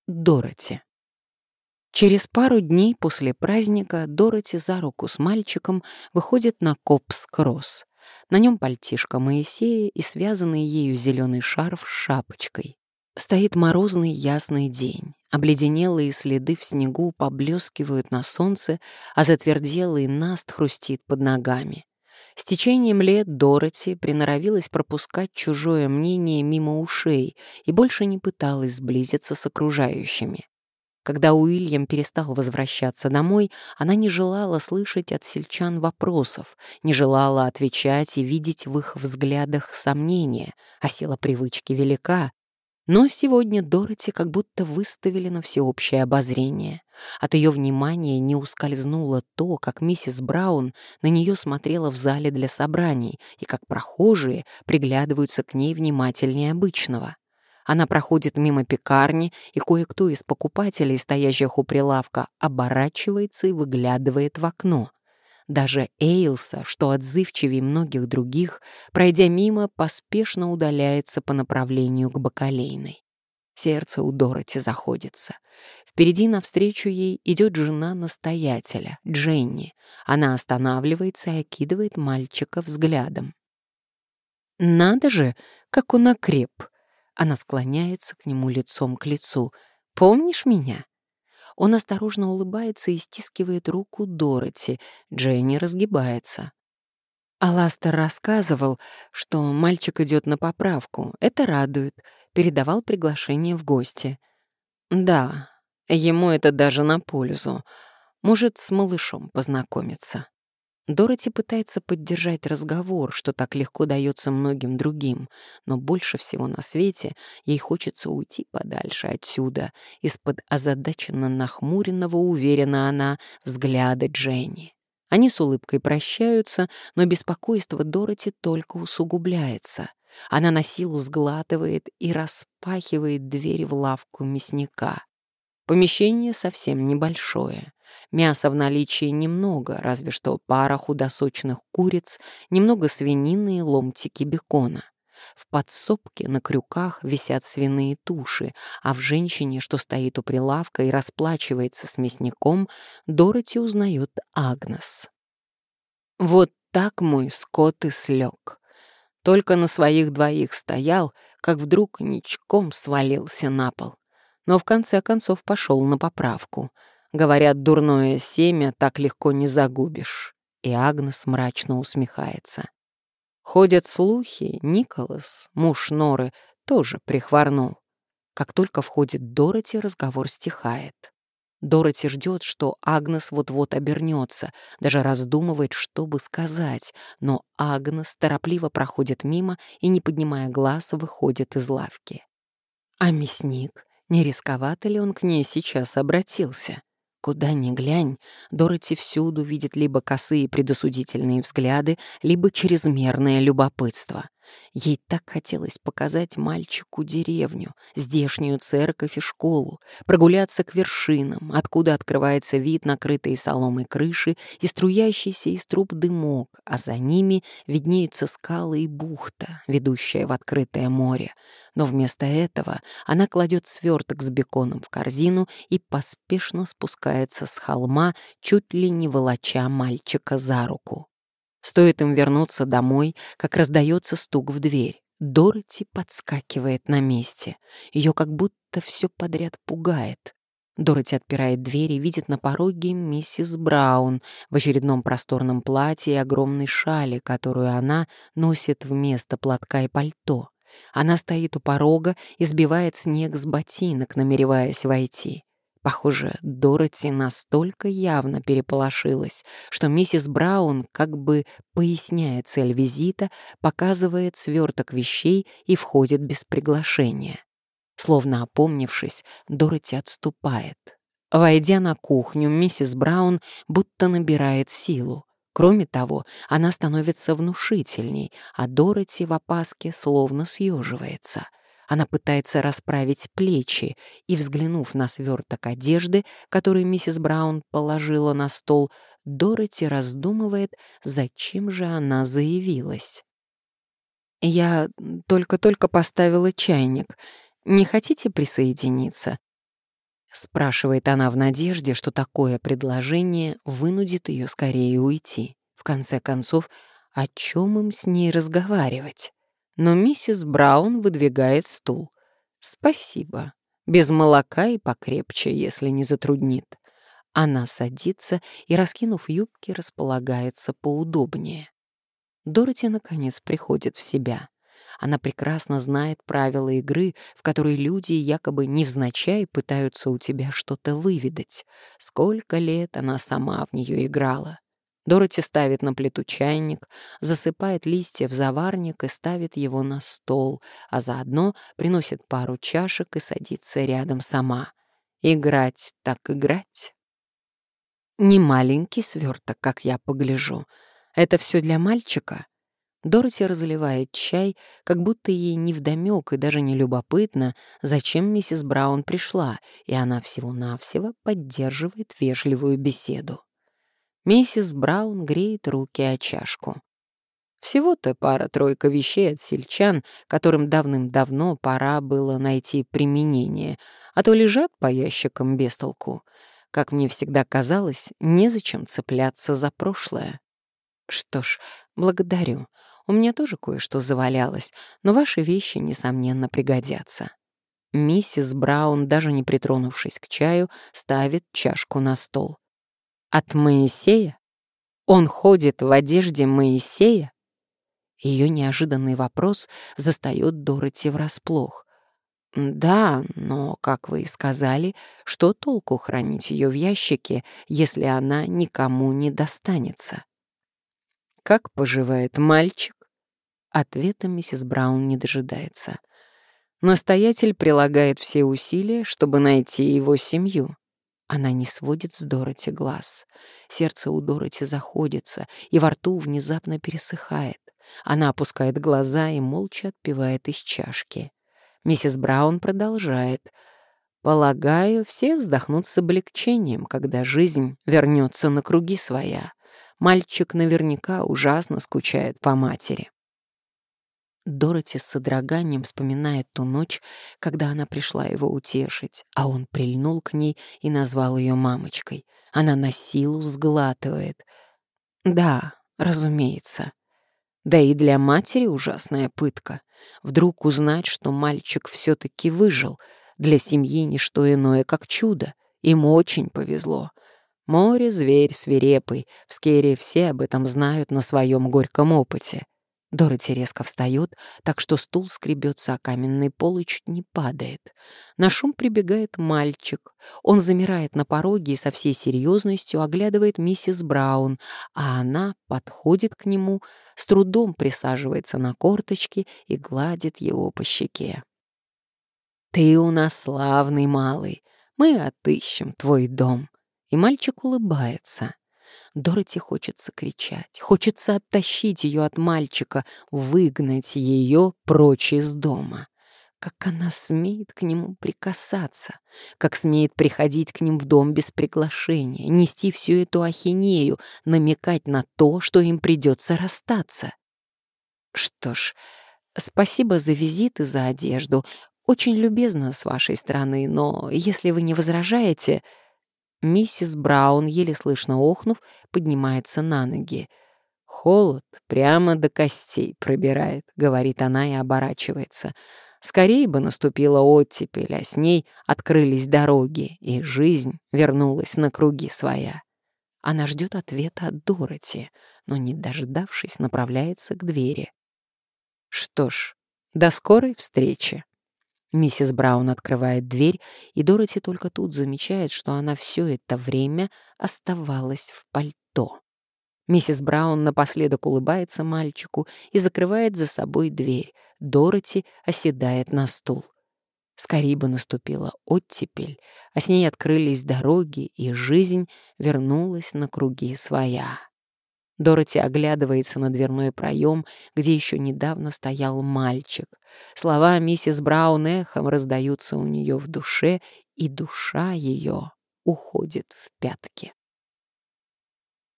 Дороти. Через пару дней после праздника Дороти за руку с мальчиком выходит на Копс-Кросс. На нем пальтишко Моисея и связанный ею зеленый шарф с шапочкой. Стоит морозный ясный день. Обледенелые следы в снегу поблескивают на солнце, а затверделый наст хрустит под ногами. С течением лет Дороти приноровилась пропускать чужое мнение мимо ушей и больше не пыталась сблизиться с окружающими. Когда Уильям перестал возвращаться домой, она не желала слышать от сельчан вопросов, не желала отвечать и видеть в их взглядах сомнения, а сила привычки велика. Но сегодня Дороти как будто выставили на всеобщее обозрение. От ее внимания не ускользнуло то, как миссис Браун на нее смотрела в зале для собраний и как прохожие приглядываются к ней внимательнее обычного. Она проходит мимо пекарни, и кое-кто из покупателей, стоящих у прилавка, оборачивается и выглядывает в окно. Даже Эйлса, что отзывчивее многих других, пройдя мимо, поспешно удаляется по направлению к бакалейной. Сердце у Дороти заходится. Впереди навстречу ей идет жена настоятеля, Дженни. Она останавливается и окидывает мальчика взглядом. «Надо же, как он окреп!» Она склоняется к нему лицом к лицу. «Помнишь меня?» Он осторожно улыбается и стискивает руку Дороти. Дженни разгибается. Аластер рассказывал, что мальчик идет на поправку. Это радует. Передавал приглашение в гости. Да, ему это даже на пользу. Может, с малышом познакомиться. Дороти пытается поддержать разговор, что так легко дается многим другим, но больше всего на свете ей хочется уйти подальше отсюда, из-под озадаченно нахмуренного, уверена она, взгляда Дженни. Они с улыбкой прощаются, но беспокойство Дороти только усугубляется. Она на силу сглатывает и распахивает дверь в лавку мясника. Помещение совсем небольшое. Мяса в наличии немного, разве что пара худосочных куриц, немного свинины и ломтики бекона. В подсобке на крюках висят свиные туши, а в женщине, что стоит у прилавка и расплачивается с мясником, Дороти узнает Агнес. Вот так мой скот и слег. Только на своих двоих стоял, как вдруг ничком свалился на пол. Но в конце концов пошел на поправку. Говорят, дурное семя так легко не загубишь. И Агнес мрачно усмехается. Ходят слухи, Николас, муж Норы, тоже прихворнул. Как только входит Дороти, разговор стихает. Дороти ждет, что Агнес вот-вот обернется, даже раздумывает, что бы сказать, но Агнес торопливо проходит мимо и, не поднимая глаз, выходит из лавки. А мясник? Не рисковато ли он к ней сейчас обратился? Куда ни глянь, Дороти всюду видит либо косые предосудительные взгляды, либо чрезмерное любопытство. Ей так хотелось показать мальчику деревню, здешнюю церковь и школу, прогуляться к вершинам, откуда открывается вид накрытой соломой крыши и струящийся из труб дымок, а за ними виднеются скалы и бухта, ведущая в открытое море. Но вместо этого она кладет сверток с беконом в корзину и поспешно спускается с холма, чуть ли не волоча мальчика за руку. Стоит им вернуться домой, как раздается стук в дверь. Дороти подскакивает на месте. Ее как будто все подряд пугает. Дороти отпирает дверь и видит на пороге миссис Браун в очередном просторном платье и огромной шали, которую она носит вместо платка и пальто. Она стоит у порога и сбивает снег с ботинок, намереваясь войти. Похоже, Дороти настолько явно переполошилась, что миссис Браун, как бы поясняя цель визита, показывает сверток вещей и входит без приглашения. Словно опомнившись, Дороти отступает. Войдя на кухню, миссис Браун будто набирает силу. Кроме того, она становится внушительней, а Дороти в опаске словно съеживается. Она пытается расправить плечи и, взглянув на сверток одежды, который миссис Браун положила на стол, Дороти раздумывает, зачем же она заявилась. «Я только-только поставила чайник. Не хотите присоединиться?» Спрашивает она в надежде, что такое предложение вынудит ее скорее уйти. В конце концов, о чем им с ней разговаривать? Но миссис Браун выдвигает стул. «Спасибо. Без молока и покрепче, если не затруднит». Она садится и, раскинув юбки, располагается поудобнее. Дороти, наконец, приходит в себя. Она прекрасно знает правила игры, в которой люди якобы невзначай пытаются у тебя что-то выведать. Сколько лет она сама в нее играла. Дороти ставит на плиту чайник, засыпает листья в заварник и ставит его на стол, а заодно приносит пару чашек и садится рядом сама. Играть так играть. Не маленький сверток, как я погляжу. Это все для мальчика? Дороти разливает чай, как будто ей невдомёк и даже не любопытно, зачем миссис Браун пришла, и она всего-навсего поддерживает вежливую беседу. Миссис Браун греет руки о чашку. Всего-то пара-тройка вещей от сельчан, которым давным-давно пора было найти применение, а то лежат по ящикам без толку. Как мне всегда казалось, незачем цепляться за прошлое. Что ж, благодарю. У меня тоже кое-что завалялось, но ваши вещи, несомненно, пригодятся. Миссис Браун, даже не притронувшись к чаю, ставит чашку на стол. От Моисея? Он ходит в одежде Моисея? Ее неожиданный вопрос застает Дороти врасплох. Да, но, как вы и сказали, что толку хранить ее в ящике, если она никому не достанется? Как поживает мальчик? Ответа миссис Браун не дожидается. Настоятель прилагает все усилия, чтобы найти его семью. Она не сводит с Дороти глаз. Сердце у Дороти заходится, и во рту внезапно пересыхает. Она опускает глаза и молча отпивает из чашки. Миссис Браун продолжает. «Полагаю, все вздохнут с облегчением, когда жизнь вернется на круги своя. Мальчик наверняка ужасно скучает по матери». Дороти с содроганием вспоминает ту ночь, когда она пришла его утешить, а он прильнул к ней и назвал ее мамочкой. Она на силу сглатывает. Да, разумеется. Да и для матери ужасная пытка. Вдруг узнать, что мальчик все-таки выжил. Для семьи ничто иное, как чудо. Ему очень повезло. Море — зверь свирепый. В Скерре все об этом знают на своем горьком опыте. Дороти резко встает, так что стул скребется о каменный пол и чуть не падает. На шум прибегает мальчик. Он замирает на пороге и со всей серьезностью оглядывает миссис Браун, а она подходит к нему, с трудом присаживается на корточки и гладит его по щеке. «Ты у нас славный малый. Мы отыщем твой дом». И мальчик улыбается. Дороти хочется кричать, хочется оттащить ее от мальчика, выгнать ее прочь из дома. Как она смеет к нему прикасаться, как смеет приходить к ним в дом без приглашения, нести всю эту ахинею, намекать на то, что им придется расстаться. Что ж, спасибо за визит и за одежду. Очень любезно с вашей стороны, но если вы не возражаете... Миссис Браун, еле слышно охнув, поднимается на ноги. «Холод прямо до костей пробирает», — говорит она и оборачивается. «Скорей бы наступила оттепель, а с ней открылись дороги, и жизнь вернулась на круги своя». Она ждет ответа от Дороти, но, не дождавшись, направляется к двери. «Что ж, до скорой встречи». Миссис Браун открывает дверь, и Дороти только тут замечает, что она все это время оставалась в пальто. Миссис Браун напоследок улыбается мальчику и закрывает за собой дверь. Дороти оседает на стул. Скорей бы наступила оттепель, а с ней открылись дороги, и жизнь вернулась на круги своя. Дороти оглядывается на дверной проем, где еще недавно стоял мальчик. Слова миссис Браун эхом раздаются у нее в душе, и душа ее уходит в пятки.